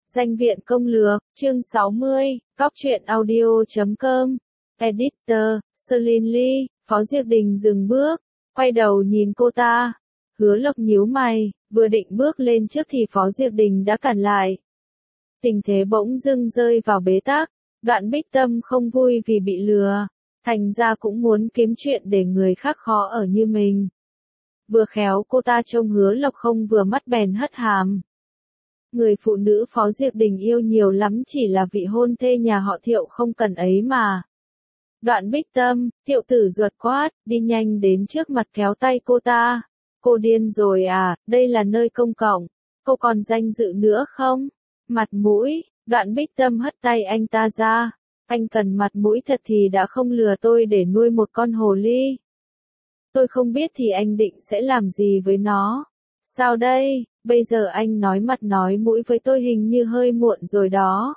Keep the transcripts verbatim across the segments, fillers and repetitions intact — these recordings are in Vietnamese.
Danh viện công lược, chương sáu mươi, Góc truyện audio chấm com, Editor, Celine Lee, Phó Diệp Đình dừng bước, quay đầu nhìn cô ta. Hứa Lộc nhíu mày, vừa định bước lên trước thì Phó Diệp Đình đã cản lại. Tình thế bỗng dưng rơi vào bế tắc, Đoạn Bích Tâm không vui vì bị lừa, thành ra cũng muốn kiếm chuyện để người khác khó ở như mình. Vừa khéo cô ta trông Hứa Lộc không vừa mắt bèn hất hàm. Người phụ nữ Phó Diệp Đình yêu nhiều lắm chỉ là vị hôn thê nhà họ Thiệu không cần ấy mà. Đoạn Bích Tâm, Thiệu tử ruột quát, đi nhanh đến trước mặt kéo tay cô ta. Cô điên rồi à, đây là nơi công cộng, cô còn danh dự nữa không? Mặt mũi, Đoạn Bích Tâm hất tay anh ta ra. Anh cần mặt mũi thật thì đã không lừa tôi để nuôi một con hồ ly. Tôi không biết thì anh định sẽ làm gì với nó. Sao đây, bây giờ anh nói mặt nói mũi với tôi hình như hơi muộn rồi đó.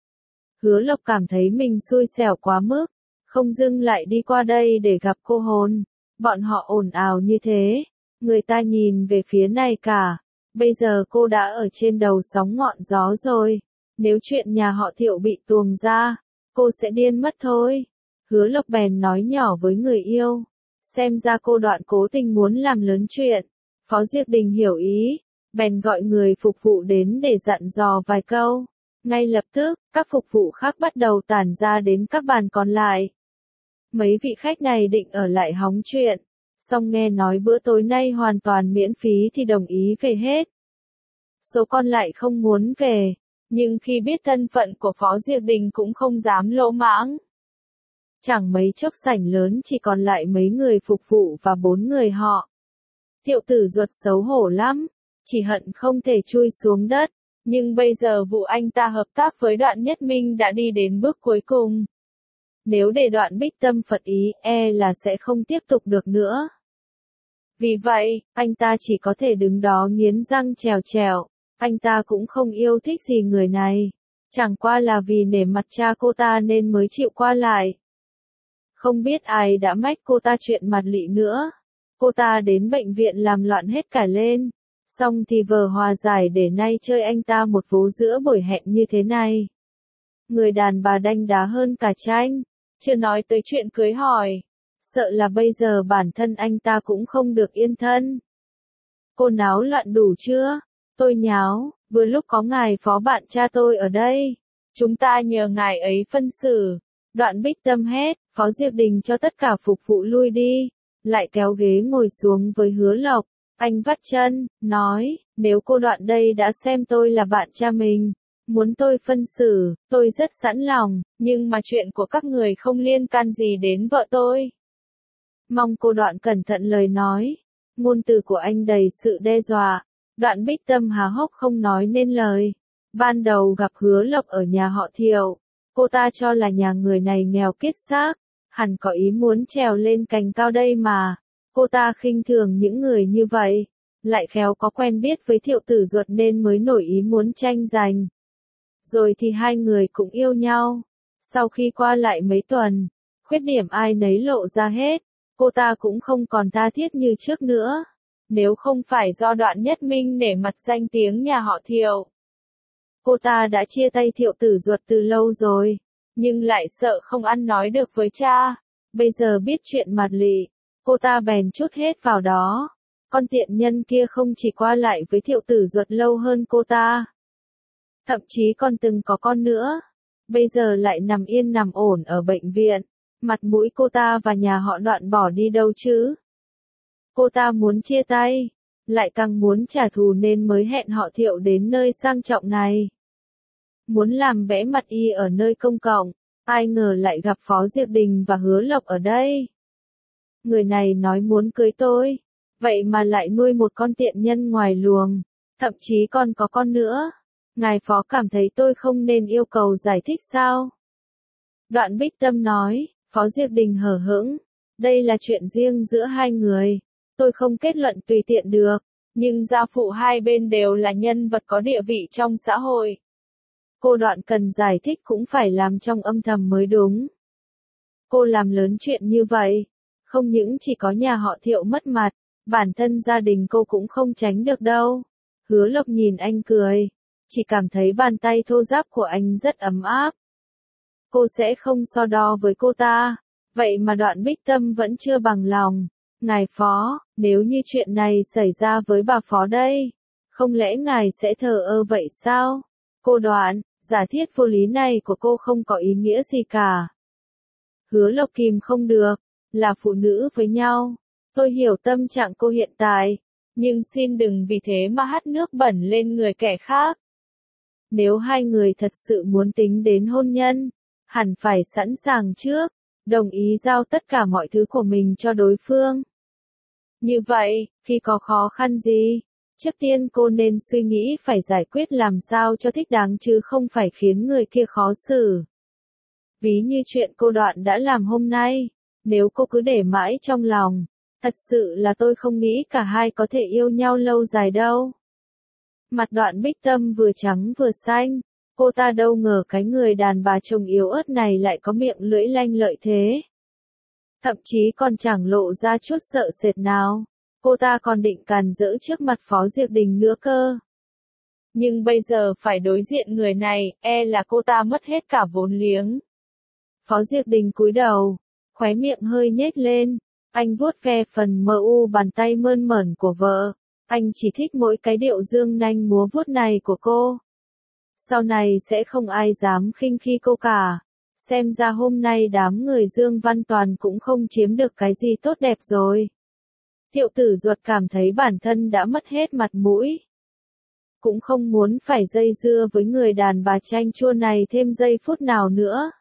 Hứa Lộc cảm thấy mình xui xẻo quá mức, không dưng lại đi qua đây để gặp cô hồn. Bọn họ ồn ào như thế, người ta nhìn về phía này cả. Bây giờ cô đã ở trên đầu sóng ngọn gió rồi. Nếu chuyện nhà họ Thiệu bị tuồng ra, cô sẽ điên mất thôi. Hứa Lộc bèn nói nhỏ với người yêu. Xem ra cô Đoạn cố tình muốn làm lớn chuyện. Phó Diệp Đình hiểu ý, bèn gọi người phục vụ đến để dặn dò vài câu. Ngay lập tức, các phục vụ khác bắt đầu tản ra đến các bàn còn lại. Mấy vị khách này định ở lại hóng chuyện, song nghe nói bữa tối nay hoàn toàn miễn phí thì đồng ý về hết. Số còn lại không muốn về, nhưng khi biết thân phận của Phó Diệp Đình cũng không dám lỗ mãng. Chẳng mấy chốc sảnh lớn chỉ còn lại mấy người phục vụ và bốn người họ. Thiệu tử ruột xấu hổ lắm, chỉ hận không thể chui xuống đất, nhưng bây giờ vụ anh ta hợp tác với Đoạn Nhất Minh đã đi đến bước cuối cùng. Nếu để Đoạn Bích Tâm phật ý, e là sẽ không tiếp tục được nữa. Vì vậy, anh ta chỉ có thể đứng đó nghiến răng trèo trèo, anh ta cũng không yêu thích gì người này, chẳng qua là vì nể mặt cha cô ta nên mới chịu qua lại. Không biết ai đã mách cô ta chuyện mặt lị nữa. Cô ta đến bệnh viện làm loạn hết cả lên, xong thì vờ hòa giải để nay chơi anh ta một vố giữa buổi hẹn như thế này. Người đàn bà đanh đá hơn cả tranh, chưa nói tới chuyện cưới hỏi, sợ là bây giờ bản thân anh ta cũng không được yên thân. Cô náo loạn đủ chưa? Tôi nháo, vừa lúc có ngài phó bạn cha tôi ở đây, chúng ta nhờ ngài ấy phân xử. Đoạn Bích Tâm hét, Phó Diệp Đình cho tất cả phục vụ lui đi. Lại kéo ghế ngồi xuống với Hứa Lộc, anh vắt chân, nói, nếu cô Đoạn đây đã xem tôi là bạn cha mình, muốn tôi phân xử, tôi rất sẵn lòng, nhưng mà chuyện của các người không liên can gì đến vợ tôi. Mong cô Đoạn cẩn thận lời nói, ngôn từ của anh đầy sự đe dọa. Đoạn Bích Tâm há hốc không nói nên lời. Ban đầu gặp Hứa Lộc ở nhà họ Thiệu, cô ta cho là nhà người này nghèo kiết xác, hẳn có ý muốn trèo lên cành cao đây mà. Cô ta khinh thường những người như vậy, lại khéo có quen biết với Thiệu tử ruột nên mới nổi ý muốn tranh giành. Rồi thì hai người cũng yêu nhau. Sau khi qua lại mấy tuần, khuyết điểm ai nấy lộ ra hết, cô ta cũng không còn tha thiết như trước nữa. Nếu không phải do Đoạn Nhất Minh nể mặt danh tiếng nhà họ Thiệu, cô ta đã chia tay Thiệu tử ruột từ lâu rồi, nhưng lại sợ không ăn nói được với cha. Bây giờ biết chuyện mặt lị, cô ta bèn trút hết vào đó. Con tiện nhân kia không chỉ qua lại với Thiệu tử ruột lâu hơn cô ta, thậm chí còn từng có con nữa. Bây giờ lại nằm yên nằm ổn ở bệnh viện. Mặt mũi cô ta và nhà họ Đoạn bỏ đi đâu chứ? Cô ta muốn chia tay, lại càng muốn trả thù nên mới hẹn họ Thiệu đến nơi sang trọng này. Muốn làm bẽ mặt y ở nơi công cộng, ai ngờ lại gặp Phó Diệp Đình và Hứa Lộc ở đây. Người này nói muốn cưới tôi, vậy mà lại nuôi một con tiện nhân ngoài luồng, thậm chí còn có con nữa. Ngài Phó cảm thấy tôi không nên yêu cầu giải thích sao? Đoạn Bích Tâm nói, Phó Diệp Đình hờ hững, đây là chuyện riêng giữa hai người, tôi không kết luận tùy tiện được, nhưng gia phụ hai bên đều là nhân vật có địa vị trong xã hội. Cô Đoạn cần giải thích cũng phải làm trong âm thầm mới đúng. Cô làm lớn chuyện như vậy, không những chỉ có nhà họ Thiệu mất mặt, bản thân gia đình cô cũng không tránh được đâu. Hứa Lộc nhìn anh cười, chỉ cảm thấy bàn tay thô ráp của anh rất ấm áp. Cô sẽ không so đo với cô ta, vậy mà Đoạn Bích Tâm vẫn chưa bằng lòng. Ngài phó, nếu như chuyện này xảy ra với bà phó đây, không lẽ ngài sẽ thờ ơ vậy sao? Cô Đoạn, giả thiết vô lý này của cô không có ý nghĩa gì cả. Hứa Lộc kìm không được, là phụ nữ với nhau. Tôi hiểu tâm trạng cô hiện tại, nhưng xin đừng vì thế mà hắt nước bẩn lên người kẻ khác. Nếu hai người thật sự muốn tính đến hôn nhân, hẳn phải sẵn sàng trước, đồng ý giao tất cả mọi thứ của mình cho đối phương. Như vậy, khi có khó khăn gì, trước tiên cô nên suy nghĩ phải giải quyết làm sao cho thích đáng chứ không phải khiến người kia khó xử. Ví như chuyện cô Đoạn đã làm hôm nay, nếu cô cứ để mãi trong lòng, thật sự là tôi không nghĩ cả hai có thể yêu nhau lâu dài đâu. Mặt Đoạn Bích Tâm vừa trắng vừa xanh, cô ta đâu ngờ cái người đàn bà chồng yếu ớt này lại có miệng lưỡi lanh lợi thế. Thậm chí còn chẳng lộ ra chút sợ sệt nào, cô ta còn định càn rỡ trước mặt Phó Diệp Đình nữa cơ. Nhưng bây giờ phải đối diện người này, e là cô ta mất hết cả vốn liếng. Phó Diệp Đình cúi đầu, khóe miệng hơi nhếch lên, anh vuốt ve phần mờ u bàn tay mơn mởn của vợ, anh chỉ thích mỗi cái điệu dương nanh múa vuốt này của cô. Sau này sẽ không ai dám khinh khi cô cả, xem ra hôm nay đám người Dương Văn Toàn cũng không chiếm được cái gì tốt đẹp rồi. Thiệu Tử Duật cảm thấy bản thân đã mất hết mặt mũi. Cũng không muốn phải dây dưa với người đàn bà chanh chua này thêm giây phút nào nữa.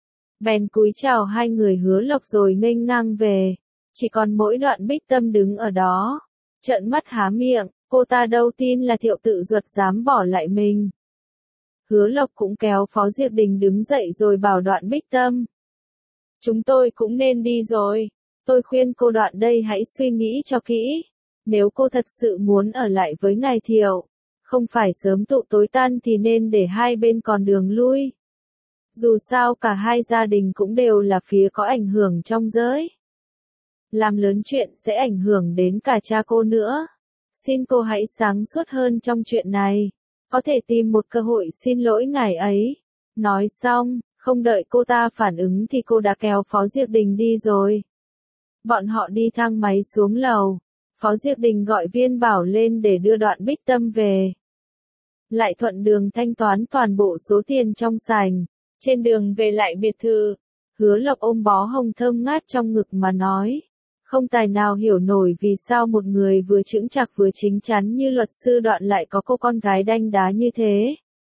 Bèn cúi chào hai người Hứa Lộc rồi nghênh ngang về, chỉ còn mỗi Đoạn Bích Tâm đứng ở đó, trợn mắt há miệng, cô ta đâu tin là Thiệu Tự Duật dám bỏ lại mình. Hứa Lộc cũng kéo Phó Diệp Đình đứng dậy rồi bảo Đoạn Bích Tâm. Chúng tôi cũng nên đi rồi, tôi khuyên cô Đoạn đây hãy suy nghĩ cho kỹ, nếu cô thật sự muốn ở lại với ngài Thiệu, không phải sớm tụ tối tan thì nên để hai bên còn đường lui. Dù sao cả hai gia đình cũng đều là phía có ảnh hưởng trong giới. Làm lớn chuyện sẽ ảnh hưởng đến cả cha cô nữa. Xin cô hãy sáng suốt hơn trong chuyện này. Có thể tìm một cơ hội xin lỗi ngài ấy. Nói xong, không đợi cô ta phản ứng thì cô đã kéo Phó Diệp Đình đi rồi. Bọn họ đi thang máy xuống lầu. Phó Diệp Đình gọi Viên Bảo lên để đưa Đoạn Bích Tâm về. Lại thuận đường thanh toán toàn bộ số tiền trong sành. Trên đường về lại biệt thự, Hứa Lộc ôm bó hồng thơm ngát trong ngực mà nói. Không tài nào hiểu nổi vì sao một người vừa chững chạc vừa chính chắn như luật sư Đoạn lại có cô con gái đanh đá như thế.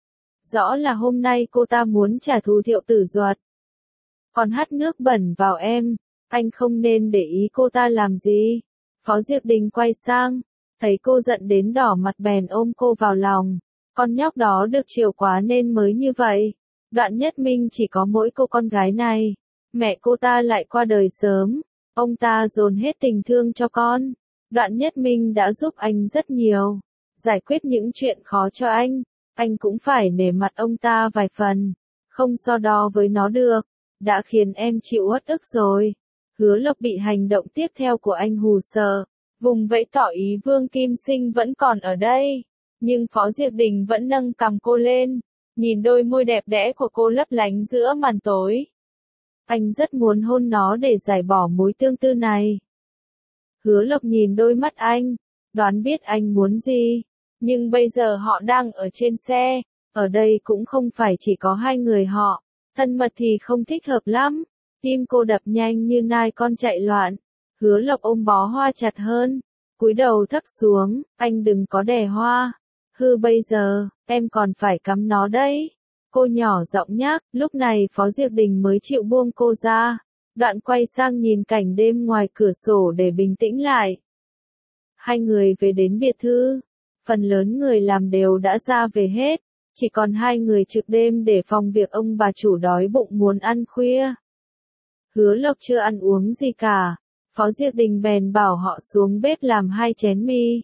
Rõ là hôm nay cô ta muốn trả thù Thiệu Tử Duật. Còn hắt nước bẩn vào em, anh không nên để ý cô ta làm gì. Phó Diệp Đình quay sang, thấy cô giận đến đỏ mặt bèn ôm cô vào lòng. Con nhóc đó được chiều quá nên mới như vậy. Đoạn Nhất Minh chỉ có mỗi cô con gái này. Mẹ cô ta lại qua đời sớm. Ông ta dồn hết tình thương cho con. Đoạn Nhất Minh đã giúp anh rất nhiều. Giải quyết những chuyện khó cho anh. Anh cũng phải nể mặt ông ta vài phần. Không so đo với nó được. Đã khiến em chịu uất ức rồi. Hứa Lộc bị hành động tiếp theo của anh hù sợ. Vùng vẫy tỏ ý Vương Kim Sinh vẫn còn ở đây. Nhưng Phó Diệp Đình vẫn nâng cằm cô lên. Nhìn đôi môi đẹp đẽ của cô lấp lánh giữa màn tối. Anh rất muốn hôn nó để giải bỏ mối tương tư này. Hứa Lộc nhìn đôi mắt anh, đoán biết anh muốn gì. Nhưng bây giờ họ đang ở trên xe, ở đây cũng không phải chỉ có hai người họ. Thân mật thì không thích hợp lắm. Tim cô đập nhanh như nai con chạy loạn. Hứa Lộc ôm bó hoa chặt hơn. Cúi đầu thấp xuống, anh đừng có đè hoa. Hư bây giờ, em còn phải cắm nó đấy. Cô nhỏ giọng nhắc, lúc này Phó Diệp Đình mới chịu buông cô ra. Đoạn quay sang nhìn cảnh đêm ngoài cửa sổ để bình tĩnh lại. Hai người về đến biệt thự. Phần lớn người làm đều đã ra về hết. Chỉ còn hai người trực đêm để phòng việc ông bà chủ đói bụng muốn ăn khuya. Hứa Lộc chưa ăn uống gì cả. Phó Diệp Đình bèn bảo họ xuống bếp làm hai chén mì.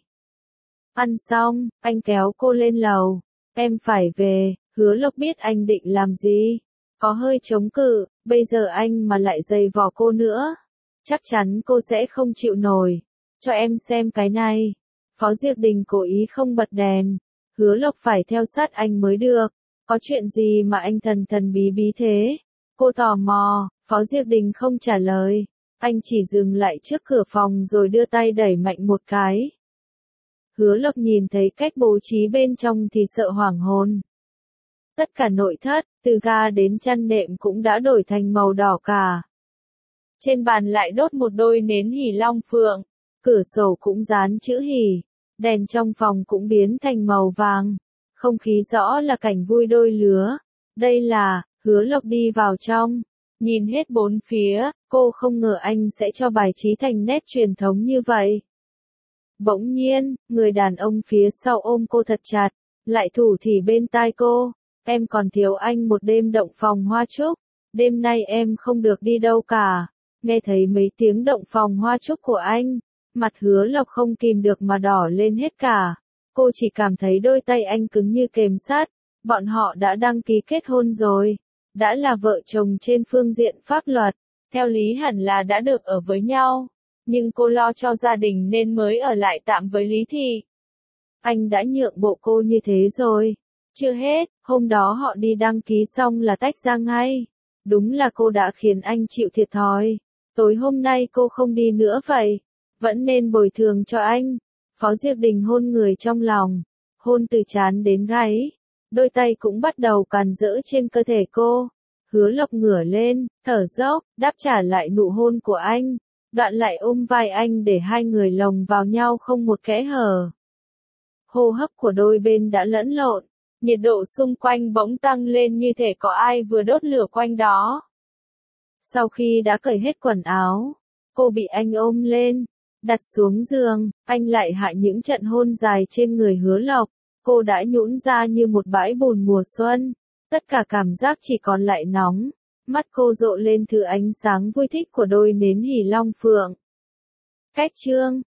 Ăn xong, anh kéo cô lên lầu. Em phải về. Hứa Lộc biết anh định làm gì. Có hơi chống cự, bây giờ anh mà lại giày vò cô nữa. Chắc chắn cô sẽ không chịu nổi. Cho em xem cái này. Phó Diệp Đình cố ý không bật đèn. Hứa Lộc phải theo sát anh mới được. Có chuyện gì mà anh thần thần bí bí thế? Cô tò mò, Phó Diệp Đình không trả lời. Anh chỉ dừng lại trước cửa phòng rồi đưa tay đẩy mạnh một cái. Hứa Lộc nhìn thấy cách bố trí bên trong thì sợ hoảng hồn. Tất cả nội thất, từ ga đến chăn nệm cũng đã đổi thành màu đỏ cả. Trên bàn lại đốt một đôi nến hỉ long phượng, cửa sổ cũng dán chữ hỉ, đèn trong phòng cũng biến thành màu vàng. Không khí rõ là cảnh vui đôi lứa. Đây là, Hứa Lộc đi vào trong, nhìn hết bốn phía, cô không ngờ anh sẽ cho bài trí thành nét truyền thống như vậy. Bỗng nhiên, người đàn ông phía sau ôm cô thật chặt, lại thủ thỉ bên tai cô, em còn thiếu anh một đêm động phòng hoa trúc, đêm nay em không được đi đâu cả. Nghe thấy mấy tiếng động phòng hoa trúc của anh, mặt Hứa Lộc không kìm được mà đỏ lên hết cả. Cô chỉ cảm thấy đôi tay anh cứng như kềm sắt, bọn họ đã đăng ký kết hôn rồi, đã là vợ chồng trên phương diện pháp luật, theo lý hẳn là đã được ở với nhau, nhưng cô lo cho gia đình nên mới ở lại tạm với Lý Thị. Anh đã nhượng bộ cô như thế rồi. Chưa hết, hôm đó họ đi đăng ký xong là tách ra ngay. Đúng là cô đã khiến anh chịu thiệt thòi. Tối hôm nay cô không đi nữa vậy, vẫn nên bồi thường cho anh. Phó Diệp Đình hôn người trong lòng, hôn từ trán đến gáy, đôi tay cũng bắt đầu càn rỡ trên cơ thể cô. Hứa Lộc ngửa lên, thở dốc, đáp trả lại nụ hôn của anh, đoạn lại ôm vai anh để hai người lồng vào nhau không một kẽ hở. Hô hấp của đôi bên đã lẫn lộn, nhiệt độ xung quanh bỗng tăng lên như thể có ai vừa đốt lửa quanh đó. Sau khi đã cởi hết quần áo, cô bị anh ôm lên, đặt xuống giường, anh lại hạ những trận hôn dài trên người Hứa Lộc. Cô đã nhũn ra như một bãi bùn mùa xuân, tất cả cảm giác chỉ còn lại nóng. Mắt cô rộ lên thứ ánh sáng vui thích của đôi nến hỉ long phượng. Cách chương